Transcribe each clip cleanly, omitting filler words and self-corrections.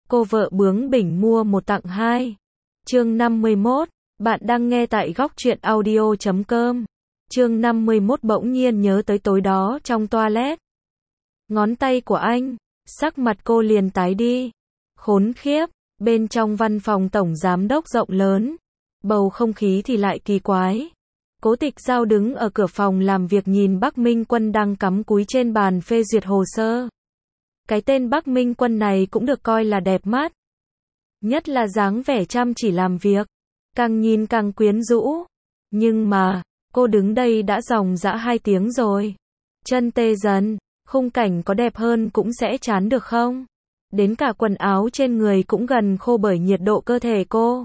Cô vợ bướng bỉnh mua một tặng hai. Chương 51. Bạn đang nghe tại góc truyện audio.com. Chương 51 bỗng nhiên nhớ tới tối đó trong toilet. Ngón tay của anh, sắc mặt cô liền tái đi. Khốn khiếp, bên trong văn phòng tổng giám đốc rộng lớn, bầu không khí thì lại kỳ quái. Cố Tịch Giao đứng ở cửa phòng làm việc nhìn Bắc Minh Quân đang cắm cúi trên bàn phê duyệt hồ sơ. Cái tên Bắc Minh Quân này cũng được coi là đẹp mắt. Nhất là dáng vẻ chăm chỉ làm việc, càng nhìn càng quyến rũ. Nhưng mà, cô đứng đây đã dòng dã 2 tiếng rồi. Chân tê dần, khung cảnh có đẹp hơn cũng sẽ chán được không? Đến cả quần áo trên người cũng gần khô bởi nhiệt độ cơ thể cô.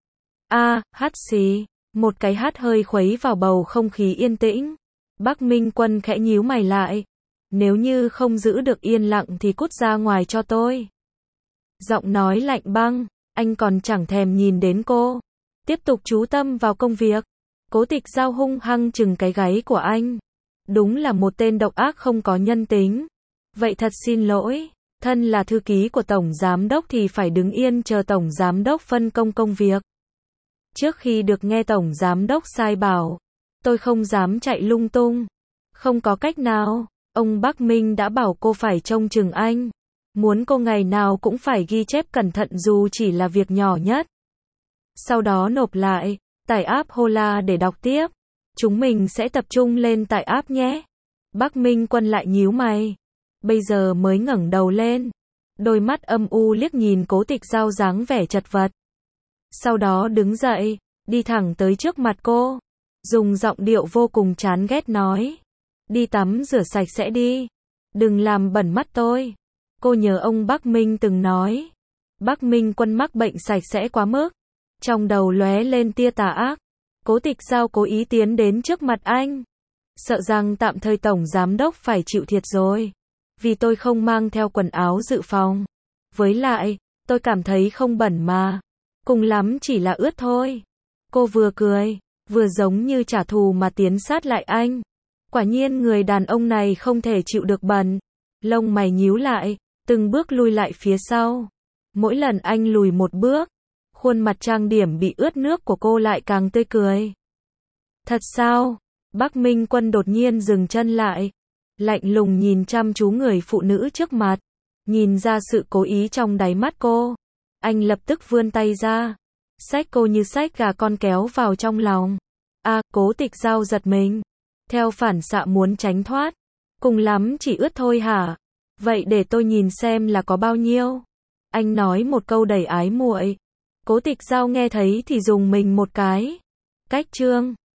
Hắt xì, một cái hắt hơi khuấy vào bầu không khí yên tĩnh. Bắc Minh Quân khẽ nhíu mày lại. Nếu như không giữ được yên lặng thì cút ra ngoài cho tôi. Giọng nói lạnh băng, anh còn chẳng thèm nhìn đến cô. Tiếp tục chú tâm vào công việc. Cố Tịch Giao hung hăng chừng cái gáy của anh. Đúng là một tên độc ác không có nhân tính. Vậy thật xin lỗi, thân là thư ký của Tổng Giám Đốc thì phải đứng yên chờ Tổng Giám Đốc phân công công việc. Trước khi được nghe Tổng Giám Đốc sai bảo, tôi không dám chạy lung tung. Không có cách nào, ông Bắc Minh đã bảo cô phải trông chừng anh. Muốn cô ngày nào cũng phải ghi chép cẩn thận dù chỉ là việc nhỏ nhất. Sau đó nộp lại, tải app Hola để đọc tiếp. Chúng mình sẽ tập trung lên tải app nhé. Bắc Minh Quân lại nhíu mày. Bây giờ mới ngẩng đầu lên. Đôi mắt âm u liếc nhìn Cố Tịch Giao dáng vẻ chật vật. Sau đó đứng dậy, đi thẳng tới trước mặt cô. Dùng giọng điệu vô cùng chán ghét nói. Đi tắm rửa sạch sẽ đi. Đừng làm bẩn mắt tôi. Cô nhớ ông Bắc Minh từng nói. Bắc Minh Quân mắc bệnh sạch sẽ quá mức. Trong đầu lóe lên tia tà ác. Cố Tịch Giao cố ý tiến đến trước mặt anh. Sợ rằng tạm thời Tổng Giám Đốc phải chịu thiệt rồi. Vì tôi không mang theo quần áo dự phòng. Với lại, tôi cảm thấy không bẩn mà. Cùng lắm chỉ là ướt thôi. Cô vừa cười, vừa giống như trả thù mà tiến sát lại anh. Quả nhiên người đàn ông này không thể chịu được bẩn. Lông mày nhíu lại, từng bước lui lại phía sau. Mỗi lần anh lùi một bước, khuôn mặt trang điểm bị ướt nước của cô lại càng tươi cười. Thật sao? Bắc Minh Quân đột nhiên dừng chân lại. Lạnh lùng nhìn chăm chú người phụ nữ trước mặt. Nhìn ra sự cố ý trong đáy mắt cô. Anh lập tức vươn tay ra. Xách cô như xách gà con kéo vào trong lòng. Cố Tịch Giao giật mình. Theo phản xạ muốn tránh thoát. Cùng lắm chỉ ướt thôi hả? Vậy để tôi nhìn xem là có bao nhiêu. Anh nói một câu đầy ái muội. Cố Tịch Giao nghe thấy thì dùng mình một cái. Cách chương